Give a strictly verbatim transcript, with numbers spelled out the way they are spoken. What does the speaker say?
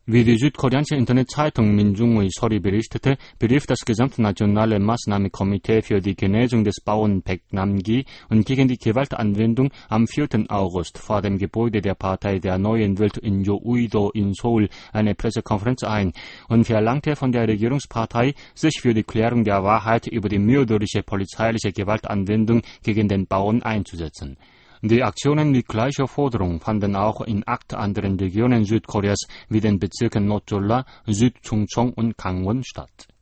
Wie die südkoreanische Internetzeitung Minjungui Sori berichtete, berief das gesamtnationale Maßnahmenkomitee für die Genesung des Bauern Baek Nam-gi und gegen die Gewaltanwendung am vierten August vor dem Gebäude der Partei der Neuen Welt in Yo-Uido in Seoul eine Pressekonferenz ein und verlangte von der Regierungspartei, sich für die Klärung der Wahrheit über die mörderische polizeiliche Gewaltanwendung gegen den Bauern einzusetzen. Die Aktionen mit gleicher Forderung fanden auch in acht anderen Regionen Südkoreas wie den Bezirken Nordjeolla, Südchungcheong und Gangwon statt.